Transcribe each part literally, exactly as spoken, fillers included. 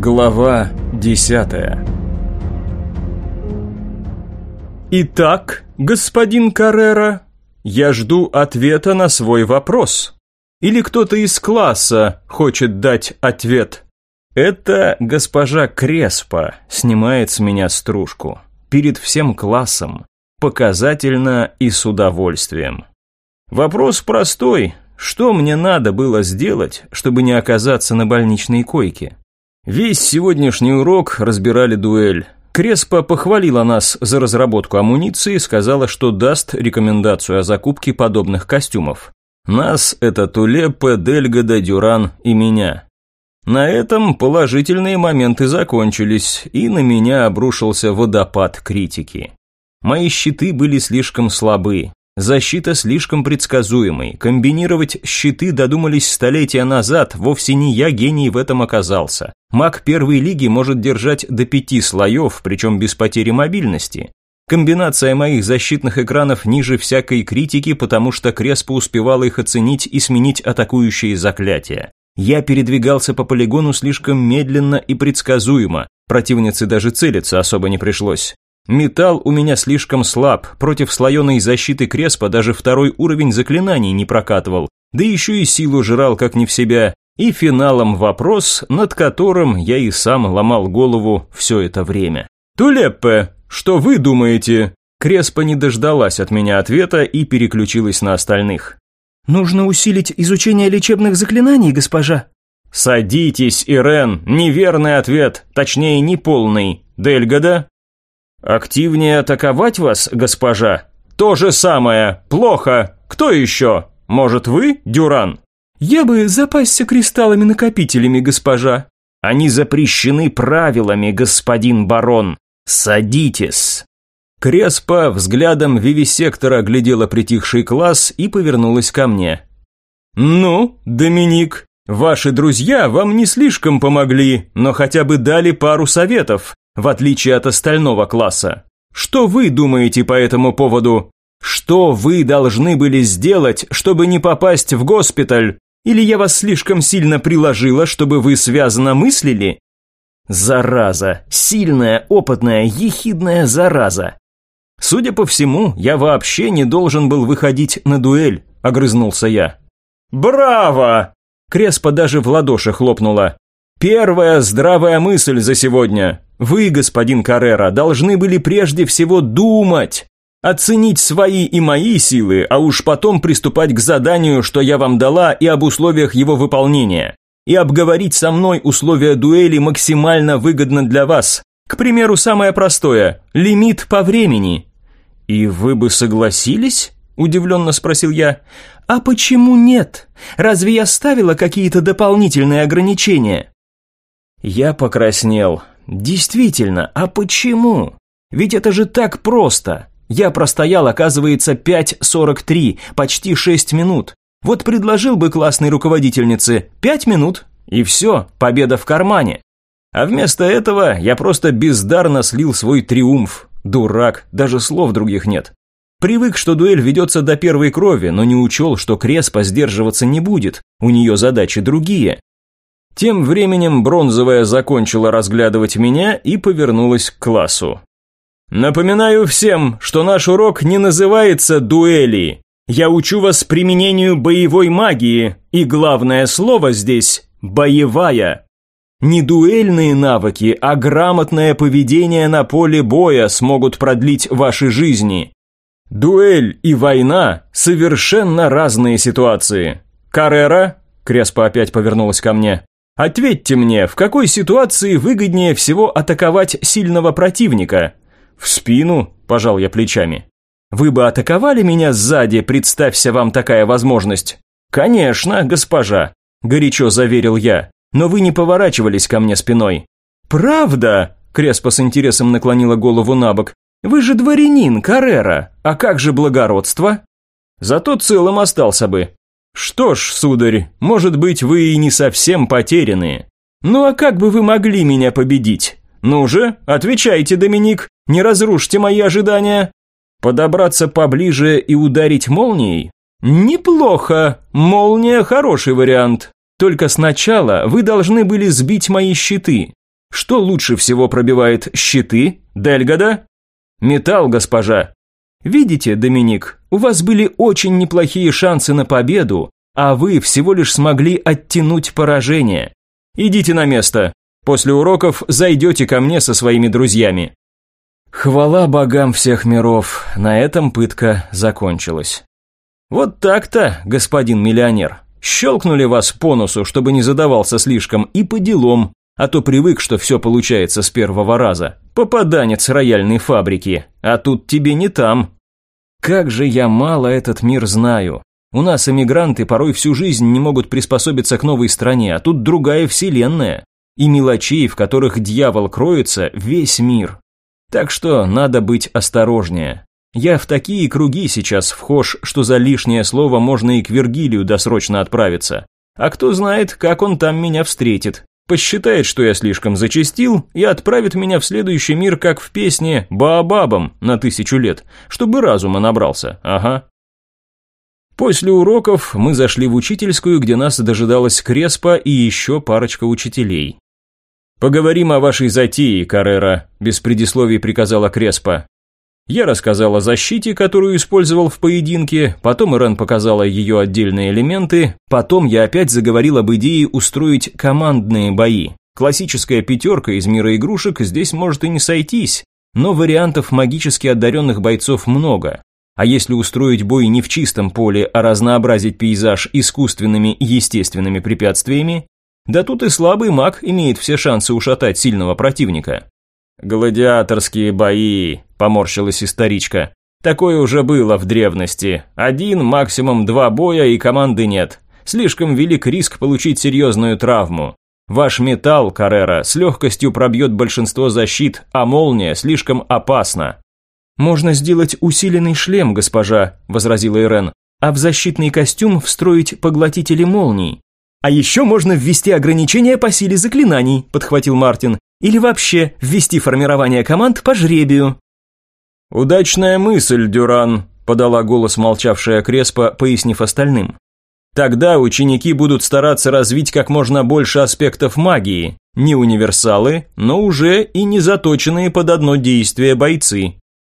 Глава десятая. Итак, господин Каррера, я жду ответа на свой вопрос. Или кто-то из класса хочет дать ответ? Это госпожа Креспо снимает с меня стружку. Перед всем классом. Показательно и с удовольствием. Вопрос простой. Что мне надо было сделать, чтобы не оказаться на больничной койке? Весь сегодняшний урок разбирали дуэль. Креспо похвалила нас за разработку амуниции, сказала, что даст рекомендацию о закупке подобных костюмов. Нас – это Тулеппе, Дельгадо, Дюран и меня. На этом положительные моменты закончились, и на меня обрушился водопад критики. Мои щиты были слишком слабы. Защита слишком предсказуемой. Комбинировать щиты додумались столетия назад, вовсе не я гений в этом оказался. Маг первой лиги может держать до пяти слоев, причем без потери мобильности. Комбинация моих защитных экранов ниже всякой критики, потому что Креспо успевала их оценить и сменить атакующие заклятия. Я передвигался по полигону слишком медленно и предсказуемо, противнице даже целиться особо не пришлось. Металл у меня слишком слаб, против слоеной защиты Креспо даже второй уровень заклинаний не прокатывал, да еще и силу жрал как не в себя, и финалом вопрос, над которым я и сам ломал голову все это время. «Тулеппе, что вы думаете?» Креспо не дождалась от меня ответа и переключилась на остальных. «Нужно усилить изучение лечебных заклинаний, госпожа». «Садитесь, Ирен, неверный ответ, точнее неполный. Дельгадо?» «Активнее атаковать вас, госпожа?» «То же самое. Плохо. Кто еще? Может, вы, Дюран?» «Я бы запасся кристаллами-накопителями, госпожа». «Они запрещены правилами, господин барон. Садитесь». Креспо взглядом вивисектора оглядела притихший класс и повернулась ко мне. «Ну, Доминик, ваши друзья вам не слишком помогли, но хотя бы дали пару советов, в отличие от остального класса. Что вы думаете по этому поводу? Что вы должны были сделать, чтобы не попасть в госпиталь? Или я вас слишком сильно приложила, чтобы вы связно мыслили?» Зараза, сильная, опытная, ехидная зараза. «Судя по всему, я вообще не должен был выходить на дуэль», – огрызнулся я. «Браво!» – Креспо даже в ладоши хлопнула. «Первая здравая мысль за сегодня. Вы, господин Каррера, должны были прежде всего думать, оценить свои и мои силы, а уж потом приступать к заданию, что я вам дала, и об условиях его выполнения. И обговорить со мной условия дуэли максимально выгодно для вас. К примеру, самое простое – лимит по времени». «И вы бы согласились?» – удивленно спросил я. «А почему нет? Разве я ставила какие-то дополнительные ограничения?» Я покраснел. Действительно, а почему? Ведь это же так просто. Я простоял, оказывается, пять сорок три, почти шесть минут. Вот предложил бы классной руководительнице пять минут, и все, победа в кармане. А вместо этого я просто бездарно слил свой триумф. Дурак, даже слов других нет. Привык, что дуэль ведется до первой крови, но не учел, что Креспо сдерживаться не будет, у нее задачи другие. Тем временем Бронзовая закончила разглядывать меня и повернулась к классу. «Напоминаю всем, что наш урок не называется дуэли. Я учу вас применению боевой магии, и главное слово здесь – боевая. Не дуэльные навыки, а грамотное поведение на поле боя смогут продлить ваши жизни. Дуэль и война – совершенно разные ситуации. Каррера?» – Креспо опять повернулась ко мне. «Ответьте мне, в какой ситуации выгоднее всего атаковать сильного противника?» «В спину», – пожал я плечами. «Вы бы атаковали меня сзади, представься вам такая возможность?» «Конечно, госпожа», – горячо заверил я. «Но вы не поворачивались ко мне спиной». «Правда?» – Креспо с интересом наклонила голову набок. «Вы же дворянин, Каррера, а как же благородство?» «Зато целым остался бы». «Что ж, сударь, может быть, вы и не совсем потерянные. Ну а как бы вы могли меня победить? Ну же, отвечайте, Доминик, не разрушьте мои ожидания». «Подобраться поближе и ударить молнией?» «Неплохо, молния хороший вариант. Только сначала вы должны были сбить мои щиты. Что лучше всего пробивает щиты? Дельгада? Металл, госпожа. Видите, Доминик, у вас были очень неплохие шансы на победу, а вы всего лишь смогли оттянуть поражение. Идите на место. После уроков зайдете ко мне со своими друзьями. Хвала богам всех миров, на этом пытка закончилась. Вот так-то, господин миллионер. Щелкнули вас по носу, чтобы не задавался слишком, и по делам, а то привык, что все получается с первого раза. Попаданец рояльной фабрики, а тут тебе не там. Как же я мало этот мир знаю. У нас эмигранты порой всю жизнь не могут приспособиться к новой стране, а тут другая вселенная. И мелочей, в которых дьявол кроется, весь мир. Так что надо быть осторожнее. Я в такие круги сейчас вхож, что за лишнее слово можно и к Вергилию досрочно отправиться. А кто знает, как он там меня встретит. Посчитает, что я слишком зачастил, и отправит меня в следующий мир, как в песне «Баобабом» на тысячу лет, чтобы разума набрался, ага. После уроков мы зашли в учительскую, где нас дожидалась Креспа и еще парочка учителей. «Поговорим о вашей затее, Каррера», – без предисловий приказала Креспа. Я рассказал о защите, которую использовал в поединке, потом Ирен показала ее отдельные элементы, потом я опять заговорил об идее устроить командные бои. Классическая пятерка из мира игрушек здесь может и не сойтись, но вариантов магически одаренных бойцов много. А если устроить бой не в чистом поле, а разнообразить пейзаж искусственными и естественными препятствиями, да тут и слабый маг имеет все шансы ушатать сильного противника. «Гладиаторские бои», – поморщилась историчка. «Такое уже было в древности. Один, максимум два боя и команды нет. Слишком велик риск получить серьезную травму. Ваш металл, Каррера, с легкостью пробьет большинство защит, а молния слишком опасна». «Можно сделать усиленный шлем, госпожа», – возразила Ирен, «а в защитный костюм встроить поглотители молний». «А еще можно ввести ограничения по силе заклинаний», – подхватил Мартин. «Или вообще ввести формирование команд по жребию». «Удачная мысль, Дюран», – подала голос молчавшая Креспа, пояснив остальным. «Тогда ученики будут стараться развить как можно больше аспектов магии. Не универсалы, но уже и не заточенные под одно действие бойцы».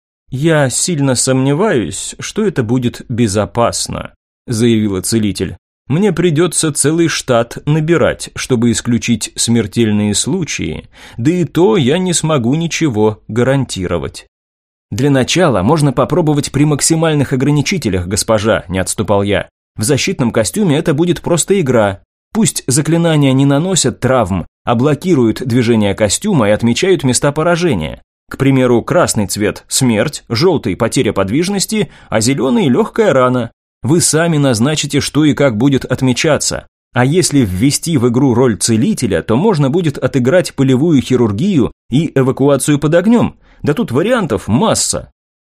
«Я сильно сомневаюсь, что это будет безопасно», – заявила целитель. «Мне придется целый штат набирать, чтобы исключить смертельные случаи, да и то я не смогу ничего гарантировать». «Для начала можно попробовать при максимальных ограничителях, госпожа», – не отступал я. «В защитном костюме это будет просто игра. Пусть заклинания не наносят травм, а блокируют движение костюма и отмечают места поражения. К примеру, красный цвет – смерть, желтый – потеря подвижности, а зеленый – легкая рана. Вы сами назначите, что и как будет отмечаться. А если ввести в игру роль целителя, то можно будет отыграть полевую хирургию и эвакуацию под огнем. Да тут вариантов масса».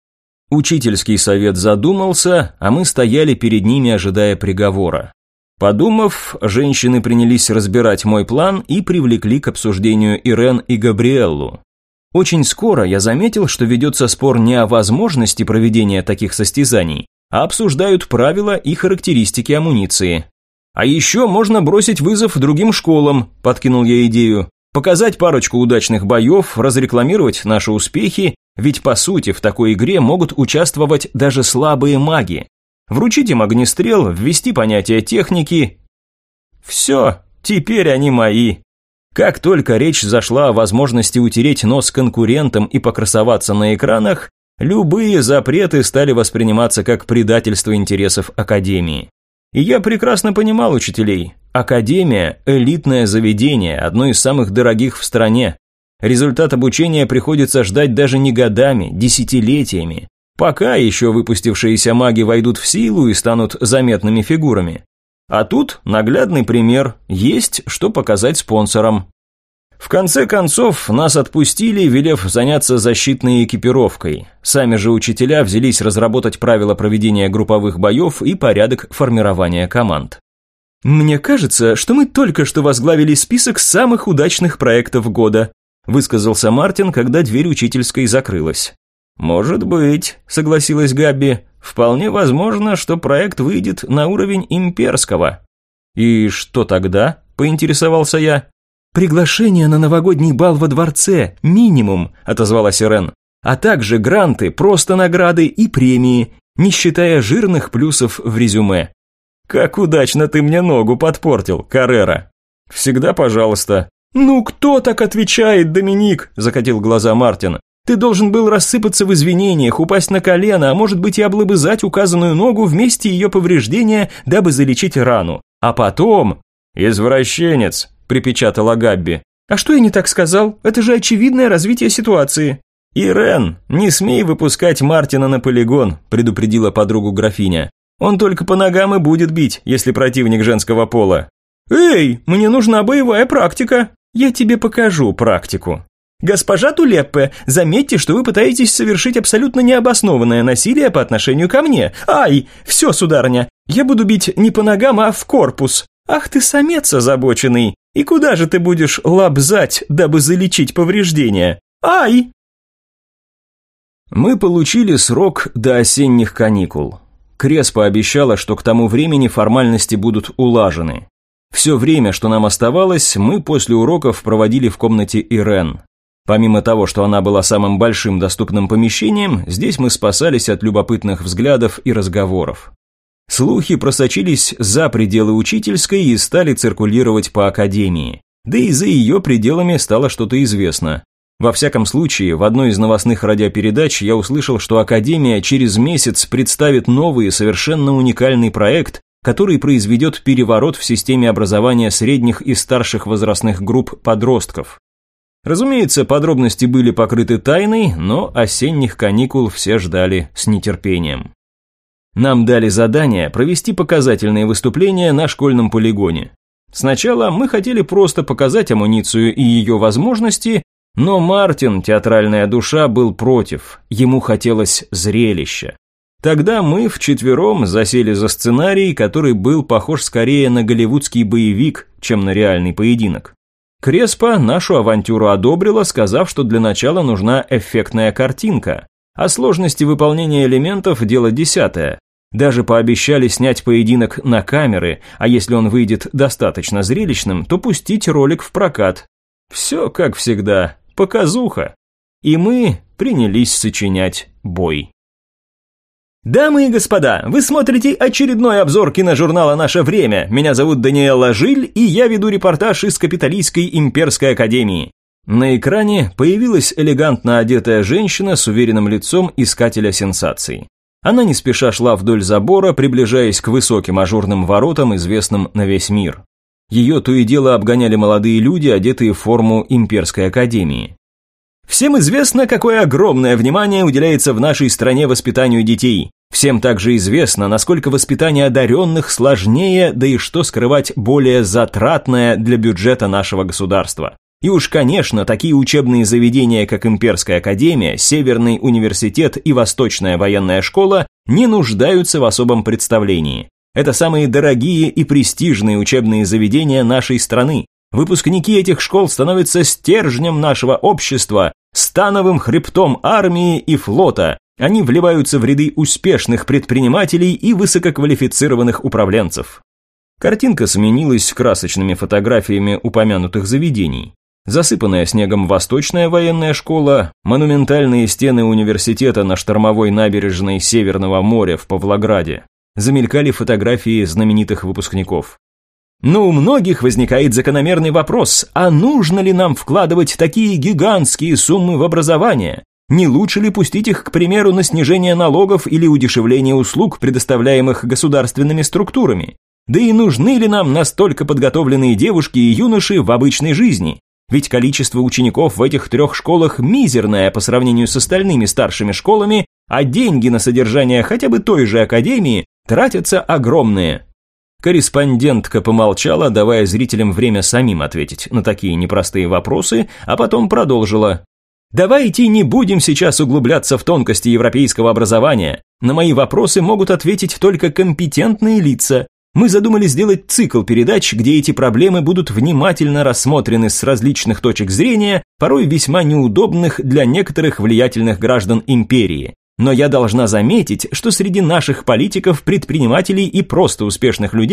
Учительский совет задумался, а мы стояли перед ними, ожидая приговора. Подумав, женщины принялись разбирать мой план и привлекли к обсуждению Ирен и Габриэллу. Очень скоро я заметил, что ведется спор не о возможности проведения таких состязаний, а обсуждают правила и характеристики амуниции. «А еще можно бросить вызов другим школам», – подкинул я идею. «Показать парочку удачных боев, разрекламировать наши успехи, ведь по сути в такой игре могут участвовать даже слабые маги. Вручить им огнестрел, ввести понятие техники. Все, теперь они мои». Как только речь зашла о возможности утереть нос конкурентам и покрасоваться на экранах, любые запреты стали восприниматься как предательство интересов Академии. И я прекрасно понимал учителей. Академия – элитное заведение, одно из самых дорогих в стране. Результат обучения приходится ждать даже не годами, десятилетиями. Пока еще выпустившиеся маги войдут в силу и станут заметными фигурами. А тут наглядный пример, есть что показать спонсорам. В конце концов, нас отпустили, велев заняться защитной экипировкой. Сами же учителя взялись разработать правила проведения групповых боев и порядок формирования команд. «Мне кажется, что мы только что возглавили список самых удачных проектов года», высказался Мартин, когда дверь учительской закрылась. «Может быть», – согласилась Габби, – «вполне возможно, что проект выйдет на уровень имперского». «И что тогда?» – поинтересовался я. «Приглашение на новогодний бал во дворце, минимум», – отозвалась Ирен. «А также гранты, просто награды и премии, не считая жирных плюсов в резюме». «Как удачно ты мне ногу подпортил, Каррера». «Всегда пожалуйста». «Ну кто так отвечает, Доминик?» – закатил глаза Мартин. «Ты должен был рассыпаться в извинениях, упасть на колено, а может быть и облобызать указанную ногу в месте ее повреждения, дабы залечить рану. А потом...» «Извращенец», – припечатала Габби. «А что я не так сказал? Это же очевидное развитие ситуации». «Ирен, не смей выпускать Мартина на полигон», – предупредила подругу графиня. «Он только по ногам и будет бить, если противник женского пола». «Эй, мне нужна боевая практика». «Я тебе покажу практику». «Госпожа Тулеппе, заметьте, что вы пытаетесь совершить абсолютно необоснованное насилие по отношению ко мне. Ай, все, сударыня, я буду бить не по ногам, а в корпус. Ах ты самец озабоченный. И куда же ты будешь лобзать, дабы залечить повреждения? Ай!» Мы получили срок до осенних каникул. Крес пообещала, что к тому времени формальности будут улажены. Все время, что нам оставалось, мы после уроков проводили в комнате Ирен. Помимо того, что она была самым большим доступным помещением, здесь мы спасались от любопытных взглядов и разговоров. Слухи просочились за пределы учительской и стали циркулировать по академии. Да и за ее пределами стало что-то известно. Во всяком случае, в одной из новостных радиопередач я услышал, что академия через месяц представит новый, совершенно уникальный проект, который произведет переворот в системе образования средних и старших возрастных групп подростков. Разумеется, подробности были покрыты тайной, но осенних каникул все ждали с нетерпением. Нам дали задание провести показательные выступления на школьном полигоне. Сначала мы хотели просто показать амуницию и ее возможности, но Мартин, театральная душа, был против, ему хотелось зрелища. Тогда мы вчетвером засели за сценарий, который был похож скорее на голливудский боевик, чем на реальный поединок. Креспа нашу авантюру одобрила, сказав, что для начала нужна эффектная картинка, а сложности выполнения элементов – дело десятое. Даже пообещали снять поединок на камеры, а если он выйдет достаточно зрелищным, то пустить ролик в прокат. Все, как всегда, показуха. И мы принялись сочинять бой. Дамы и господа, вы смотрите очередной обзор киножурнала «Наше время». Меня зовут Даниэлла Жиль, и я веду репортаж из Капитолийской имперской академии. На экране появилась элегантно одетая женщина с уверенным лицом искателя сенсаций. Она не спеша шла вдоль забора, приближаясь к высоким ажурным воротам, известным на весь мир. Ее то и дело обгоняли молодые люди, одетые в форму имперской академии. Всем известно, какое огромное внимание уделяется в нашей стране воспитанию детей. Всем также известно, насколько воспитание одаренных сложнее, да и что скрывать, более затратное для бюджета нашего государства. И уж, конечно, такие учебные заведения, как Имперская академия, Северный университет и Восточная военная школа, не нуждаются в особом представлении. Это самые дорогие и престижные учебные заведения нашей страны. Выпускники этих школ становятся стержнем нашего общества, становым хребтом армии и флота. Они вливаются в ряды успешных предпринимателей и высококвалифицированных управленцев. Картинка сменилась красочными фотографиями упомянутых заведений. Засыпанная снегом Восточная военная школа, монументальные стены университета на штормовой набережной Северного моря в Павлограде. Замелькали фотографии знаменитых выпускников. Но у многих возникает закономерный вопрос, а нужно ли нам вкладывать такие гигантские суммы в образование? Не лучше ли пустить их, к примеру, на снижение налогов или удешевление услуг, предоставляемых государственными структурами? Да и нужны ли нам настолько подготовленные девушки и юноши в обычной жизни? Ведь количество учеников в этих трех школах мизерное по сравнению с остальными старшими школами, а деньги на содержание хотя бы той же академии тратятся огромные. Корреспондентка помолчала, давая зрителям время самим ответить на такие непростые вопросы, а потом продолжила. Давайте не будем сейчас углубляться в тонкости европейского образования. На мои вопросы могут ответить только компетентные лица. Мы задумали сделать цикл передач, где эти проблемы будут внимательно рассмотрены с различных точек зрения, порой весьма неудобных для некоторых влиятельных граждан империи. Но я должна заметить, что среди наших политиков, предпринимателей и просто успешных людей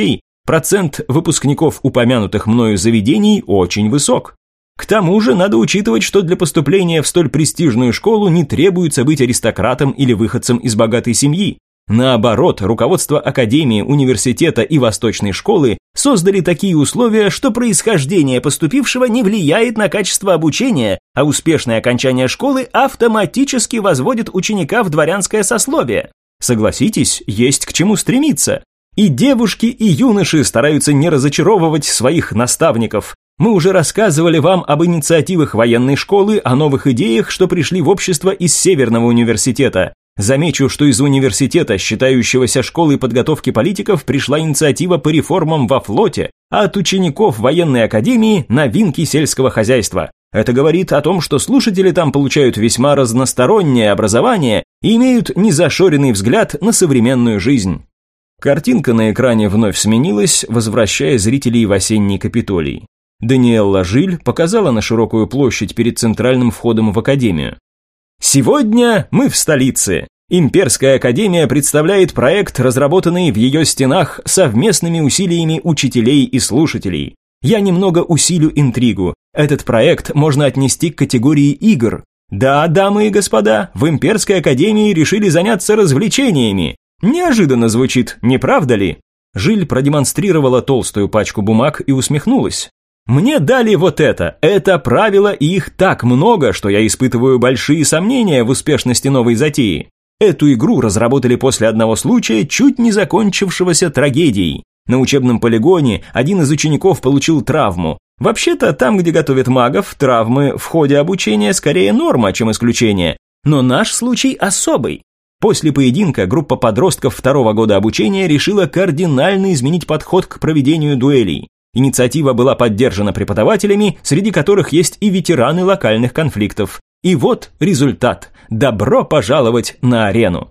Процент выпускников упомянутых мною заведений очень высок. К тому же надо учитывать, что для поступления в столь престижную школу не требуется быть аристократом или выходцем из богатой семьи. Наоборот, руководство академии, университета и восточной школы создали такие условия, что происхождение поступившего не влияет на качество обучения, а успешное окончание школы автоматически возводит ученика в дворянское сословие. Согласитесь, есть к чему стремиться. И девушки, и юноши стараются не разочаровывать своих наставников. Мы уже рассказывали вам об инициативах военной школы, о новых идеях, что пришли в общество из Северного университета. Замечу, что из университета, считающегося школой подготовки политиков, пришла инициатива по реформам во флоте, а от учеников военной академии – новинки сельского хозяйства. Это говорит о том, что слушатели там получают весьма разностороннее образование и имеют незашоренный взгляд на современную жизнь. Картинка на экране вновь сменилась, возвращая зрителей в осенний Капитолий. Даниэлла Жиль показала на широкую площадь перед центральным входом в академию. Сегодня мы в столице. Имперская академия представляет проект, разработанный в ее стенах совместными усилиями учителей и слушателей. Я немного усилю интригу. Этот проект можно отнести к категории игр. Да, дамы и господа, в Имперской академии решили заняться развлечениями. Неожиданно звучит, не правда ли? Жиль продемонстрировала толстую пачку бумаг и усмехнулась. Мне дали вот это, это правило, и их так много, что я испытываю большие сомнения в успешности новой затеи. Эту игру разработали после одного случая, чуть не закончившегося трагедией. На учебном полигоне один из учеников получил травму. Вообще-то, там, где готовят магов, травмы в ходе обучения скорее норма, чем исключение. Но наш случай особый. После поединка группа подростков второго года обучения решила кардинально изменить подход к проведению дуэлей. Инициатива была поддержана преподавателями, среди которых есть и ветераны локальных конфликтов. И вот результат. Добро пожаловать на арену.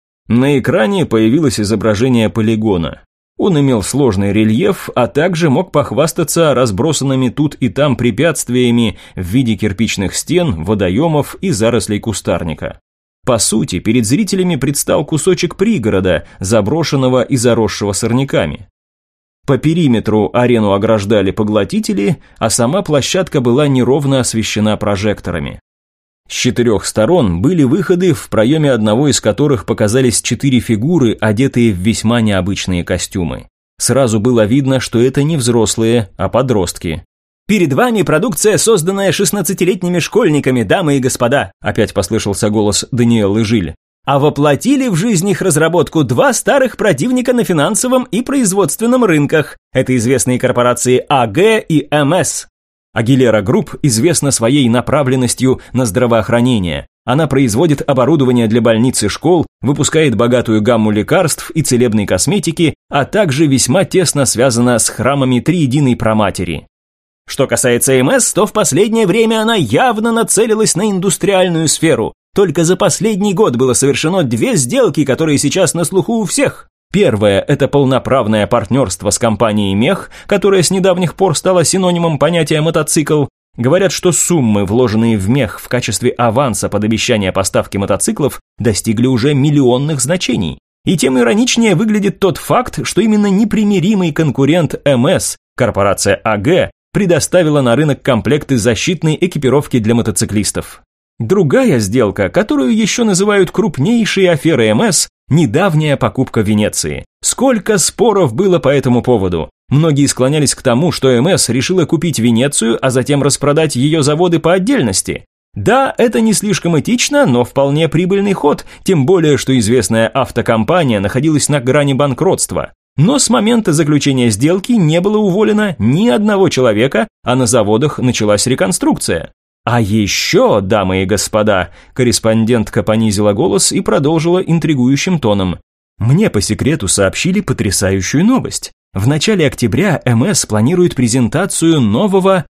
На экране появилось изображение полигона. Он имел сложный рельеф, а также мог похвастаться разбросанными тут и там препятствиями в виде кирпичных стен, водоемов и зарослей кустарника. По сути, перед зрителями предстал кусочек пригорода, заброшенного и заросшего сорняками. По периметру арену ограждали поглотители, а сама площадка была неровно освещена прожекторами. С четырех сторон были выходы, в проеме одного из которых показались четыре фигуры, одетые в весьма необычные костюмы. Сразу было видно, что это не взрослые, а подростки. «Перед вами продукция, созданная шестнадцатилетними школьниками, дамы и господа», опять послышался голос Даниэллы Жиль. А воплотили в жизнь их разработку два старых противника на финансовом и производственном рынках. Это известные корпорации АГ и МС. Агилера Групп известна своей направленностью на здравоохранение. Она производит оборудование для больниц и школ, выпускает богатую гамму лекарств и целебной косметики, а также весьма тесно связана с храмами Триединой Проматери. Что касается МС, то в последнее время она явно нацелилась на индустриальную сферу. Только за последний год было совершено две сделки, которые сейчас на слуху у всех. Первое – это полноправное партнерство с компанией Мех, которая с недавних пор стала синонимом понятия мотоцикл. Говорят, что суммы, вложенные в Мех в качестве аванса под обещание поставки мотоциклов, достигли уже миллионных значений. И тем ироничнее выглядит тот факт, что именно непримиримый конкурент МС, корпорация АГ, предоставила на рынок комплекты защитной экипировки для мотоциклистов. Другая сделка, которую еще называют крупнейшей аферой МС, недавняя покупка Венеции. Сколько споров было по этому поводу. Многие склонялись к тому, что МС решила купить Венецию, а затем распродать ее заводы по отдельности. Да, это не слишком этично, но вполне прибыльный ход, тем более, что известная автокомпания находилась на грани банкротства. Но с момента заключения сделки не было уволено ни одного человека, а на заводах началась реконструкция. А еще, дамы и господа, корреспондентка понизила голос и продолжила интригующим тоном. Мне по секрету сообщили потрясающую новость. В начале октября МС планирует презентацию нового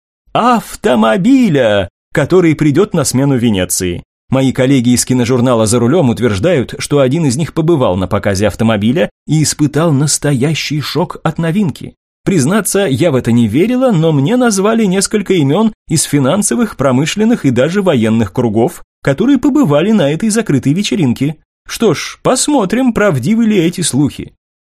автомобиля, который придет на смену Венеции. Мои коллеги из киножурнала «За рулем» утверждают, что один из них побывал на показе автомобиля и испытал настоящий шок от новинки. Признаться, я в это не верила, но мне назвали несколько имен из финансовых, промышленных и даже военных кругов, которые побывали на этой закрытой вечеринке. Что ж, посмотрим, правдивы ли эти слухи.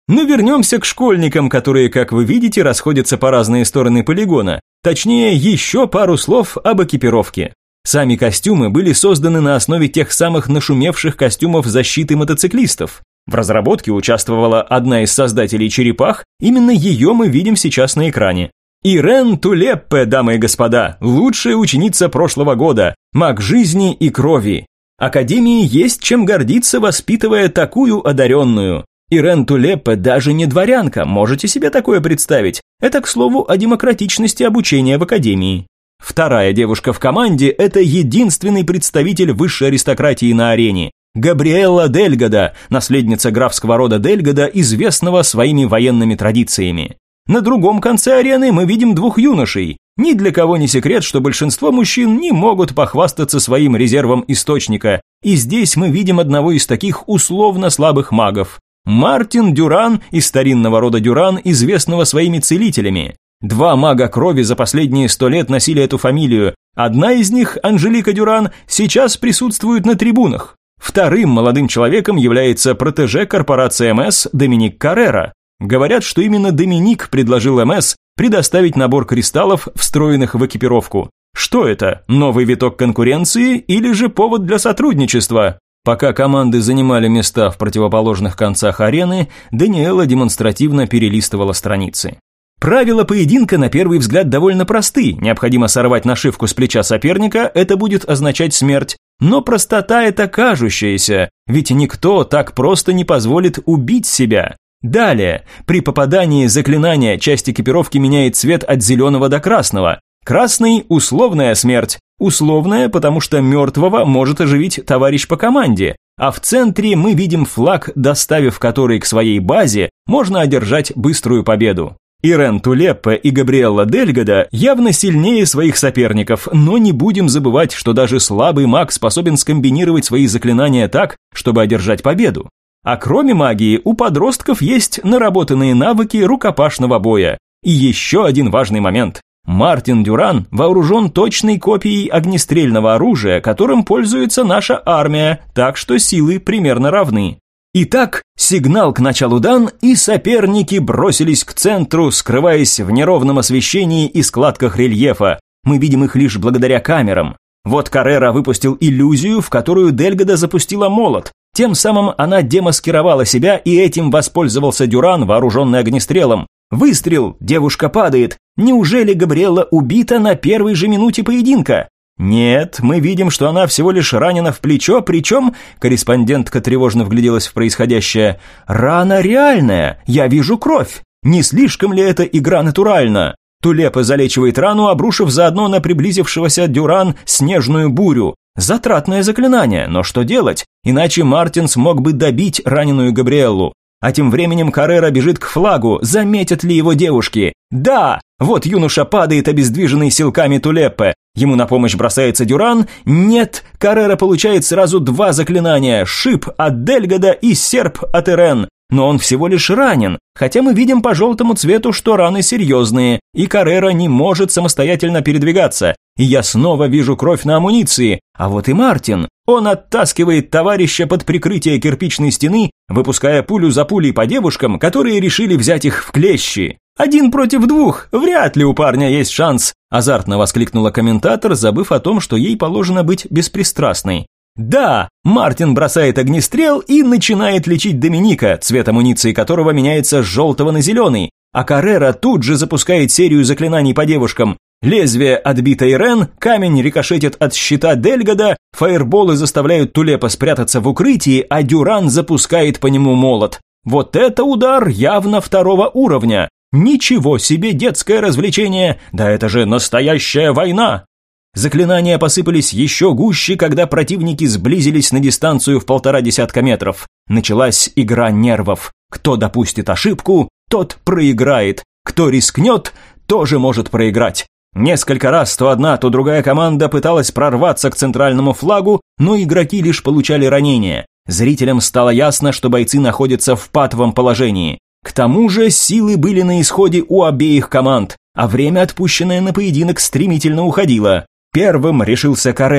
Но вернемся к школьникам, которые, как вы видите, расходятся по разные стороны полигона. Точнее, еще пару слов об экипировке. Сами костюмы были созданы на основе тех самых нашумевших костюмов защиты мотоциклистов. В разработке участвовала одна из создателей черепах, именно ее мы видим сейчас на экране. Ирен Тулеппе, дамы и господа, лучшая ученица прошлого года, маг жизни и крови. Академии есть чем гордиться, воспитывая такую одаренную. Ирен Тулеппе даже не дворянка, можете себе такое представить? Это, к слову, о демократичности обучения в академии. Вторая девушка в команде – это единственный представитель высшей аристократии на арене. Габриэлла Дельгадо, наследница графского рода Дельгадо, известного своими военными традициями. На другом конце арены мы видим двух юношей. Ни для кого не секрет, что большинство мужчин не могут похвастаться своим резервом источника. И здесь мы видим одного из таких условно слабых магов. Мартин Дюран из старинного рода Дюран, известного своими целителями. Два мага крови за последние сто лет носили эту фамилию. Одна из них, Анжелика Дюран, сейчас присутствует на трибунах. Вторым молодым человеком является протеже корпорации эм эс Доминик Каррера. Говорят, что именно Доминик предложил эм эс предоставить набор кристаллов, встроенных в экипировку. Что это? Новый виток конкуренции или же повод для сотрудничества? Пока команды занимали места в противоположных концах арены, Даниэла демонстративно перелистывала страницы. Правила поединка на первый взгляд довольно просты. Необходимо сорвать нашивку с плеча соперника, это будет означать смерть. Но простота это кажущаяся, ведь никто так просто не позволит убить себя. Далее, при попадании заклинания часть экипировки меняет цвет от зеленого до красного. Красный – условная смерть. Условная, потому что мертвого может оживить товарищ по команде. А в центре мы видим флаг, доставив который к своей базе, можно одержать быструю победу. Ирен Тулеппе и Габриэлла Дельгадо явно сильнее своих соперников, но не будем забывать, что даже слабый маг способен скомбинировать свои заклинания так, чтобы одержать победу. А кроме магии, у подростков есть наработанные навыки рукопашного боя. И еще один важный момент. Мартин Дюран вооружен точной копией огнестрельного оружия, которым пользуется наша армия, так что силы примерно равны. Итак, сигнал к началу дан, и соперники бросились к центру, скрываясь в неровном освещении и складках рельефа. Мы видим их лишь благодаря камерам. Вот Каррера выпустил иллюзию, в которую Дельгадо запустила молот. Тем самым она демаскировала себя, и этим воспользовался Дюран, вооруженный огнестрелом. Выстрел, девушка падает. Неужели Габриэлла убита на первой же минуте поединка? Нет, мы видим, что она всего лишь ранена в плечо, причем, корреспондентка тревожно вгляделась в происходящее, рана реальная, я вижу кровь. Не слишком ли эта игра натуральна? Тулеппе залечивает рану, обрушив заодно на приблизившегося Дюран снежную бурю. Затратное заклинание, но что делать? Иначе Мартин смог бы добить раненую Габриэллу. А тем временем Каррера бежит к флагу, заметят ли его девушки. Да, вот юноша падает, обездвиженный силками Тулеппе. Ему на помощь бросается Дюран. Нет, Каррера получает сразу два заклинания: шип от Дельгадо и серп от Ирен. Но он всего лишь ранен, хотя мы видим по желтому цвету, что раны серьезные, и Каррера не может самостоятельно передвигаться. И я снова вижу кровь на амуниции. А вот и Мартин. Он оттаскивает товарища под прикрытие кирпичной стены, выпуская пулю за пулей по девушкам, которые решили взять их в клещи. «Один против двух, вряд ли у парня есть шанс», – азартно воскликнула комментатор, забыв о том, что ей положено быть беспристрастной. Да, Мартин бросает огнестрел и начинает лечить Доминика, цвет амуниции которого меняется с желтого на зеленый, а Каррера тут же запускает серию заклинаний по девушкам. Лезвие отбито Ирен, камень рикошетит от щита Дельгадо, фаерболы заставляют Тулеппе спрятаться в укрытии, а Дюран запускает по нему молот. Вот это удар явно второго уровня. Ничего себе детское развлечение, да это же настоящая война! Заклинания посыпались еще гуще, когда противники сблизились на дистанцию в полтора десятка метров. Началась игра нервов. Кто допустит ошибку, тот проиграет. Кто рискнет, тоже может проиграть. Несколько раз то одна, то другая команда пыталась прорваться к центральному флагу, но игроки лишь получали ранения. Зрителям стало ясно, что бойцы находятся в патовом положении. К тому же силы были на исходе у обеих команд, а время, отпущенное на поединок, стремительно уходило. Первым решился Каррера.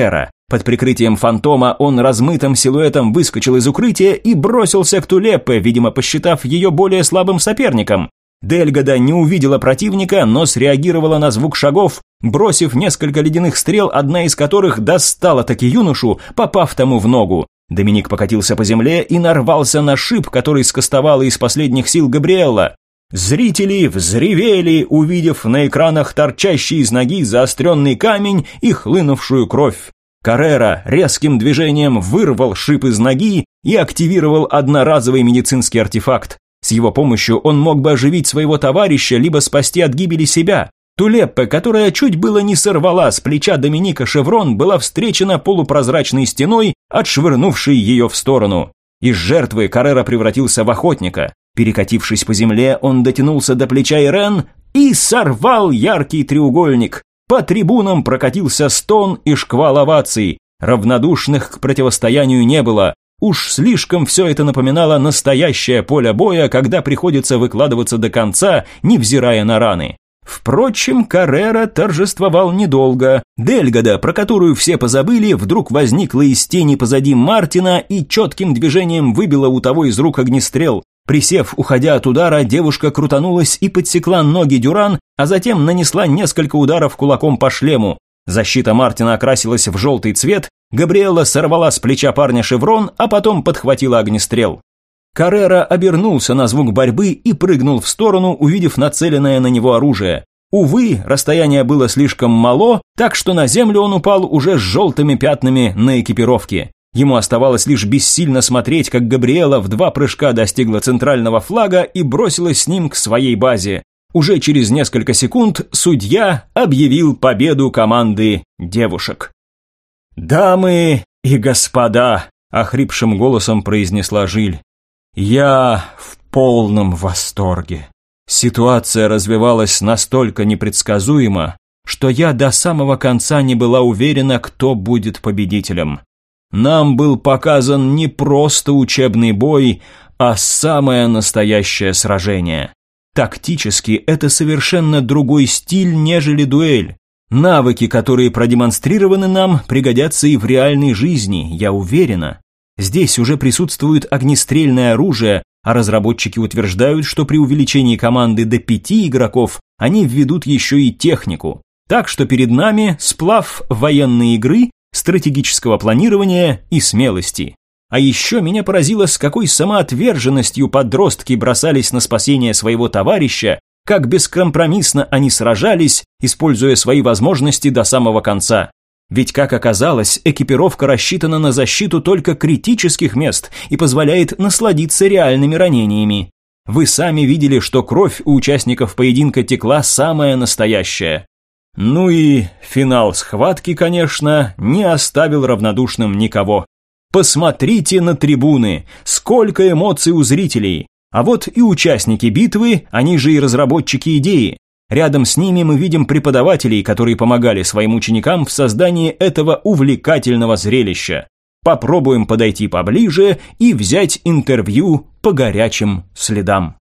Под прикрытием фантома он размытым силуэтом выскочил из укрытия и бросился к Тулеппе, видимо, посчитав ее более слабым соперником. Дельгадо не увидела противника, но среагировала на звук шагов, бросив несколько ледяных стрел, одна из которых достала таки юношу, попав тому в ногу. Доминик покатился по земле и нарвался на шип, который скостовала из последних сил Габриэлла. Зрители взревели, увидев на экранах торчащий из ноги заостренный камень и хлынувшую кровь. Каррера резким движением вырвал шип из ноги и активировал одноразовый медицинский артефакт. С его помощью он мог бы оживить своего товарища, либо спасти от гибели себя. Тулеппе, которая чуть было не сорвала с плеча Доминика шеврон, была встречена полупрозрачной стеной, отшвырнувшей ее в сторону. Из жертвы Каррера превратился в охотника. Перекатившись по земле, он дотянулся до плеча Ирен и сорвал яркий треугольник. По трибунам прокатился стон и шквал оваций. Равнодушных к противостоянию не было. Уж слишком все это напоминало настоящее поле боя, когда приходится выкладываться до конца, невзирая на раны. Впрочем, Каррера торжествовал недолго. Дельгадо, про которую все позабыли, вдруг возникла из тени позади Мартина и четким движением выбила у того из рук огнестрел. Присев, уходя от удара, девушка крутанулась и подсекла ноги Дюран, а затем нанесла несколько ударов кулаком по шлему. Защита Мартина окрасилась в желтый цвет, Габриэлла сорвала с плеча парня шеврон, а потом подхватила огнестрел. Каррера обернулся на звук борьбы и прыгнул в сторону, увидев нацеленное на него оружие. Увы, расстояние было слишком мало, так что на землю он упал уже с желтыми пятнами на экипировке. Ему оставалось лишь бессильно смотреть, как Габриэлла в два прыжка достигла центрального флага и бросилась с ним к своей базе. Уже через несколько секунд судья объявил победу команды девушек. «Дамы и господа», – охрипшим голосом произнесла Жиль, – «я в полном восторге. Ситуация развивалась настолько непредсказуемо, что я до самого конца не была уверена, кто будет победителем. Нам был показан не просто учебный бой, а самое настоящее сражение. Тактически это совершенно другой стиль, нежели дуэль. Навыки, которые продемонстрированы нам, пригодятся и в реальной жизни, я уверена. Здесь уже присутствует огнестрельное оружие, а разработчики утверждают, что при увеличении команды до пяти игроков они введут еще и технику. Так что перед нами сплав военной игры, стратегического планирования и смелости. А еще меня поразило, с какой самоотверженностью подростки бросались на спасение своего товарища, как бескомпромиссно они сражались, используя свои возможности до самого конца. Ведь, как оказалось, экипировка рассчитана на защиту только критических мест и позволяет насладиться реальными ранениями. Вы сами видели, что кровь у участников поединка текла самая настоящая. Ну и финал схватки, конечно, не оставил равнодушным никого. Посмотрите на трибуны, сколько эмоций у зрителей. А вот и участники битвы, они же и разработчики идеи. Рядом с ними мы видим преподавателей, которые помогали своим ученикам в создании этого увлекательного зрелища. Попробуем подойти поближе и взять интервью по горячим следам.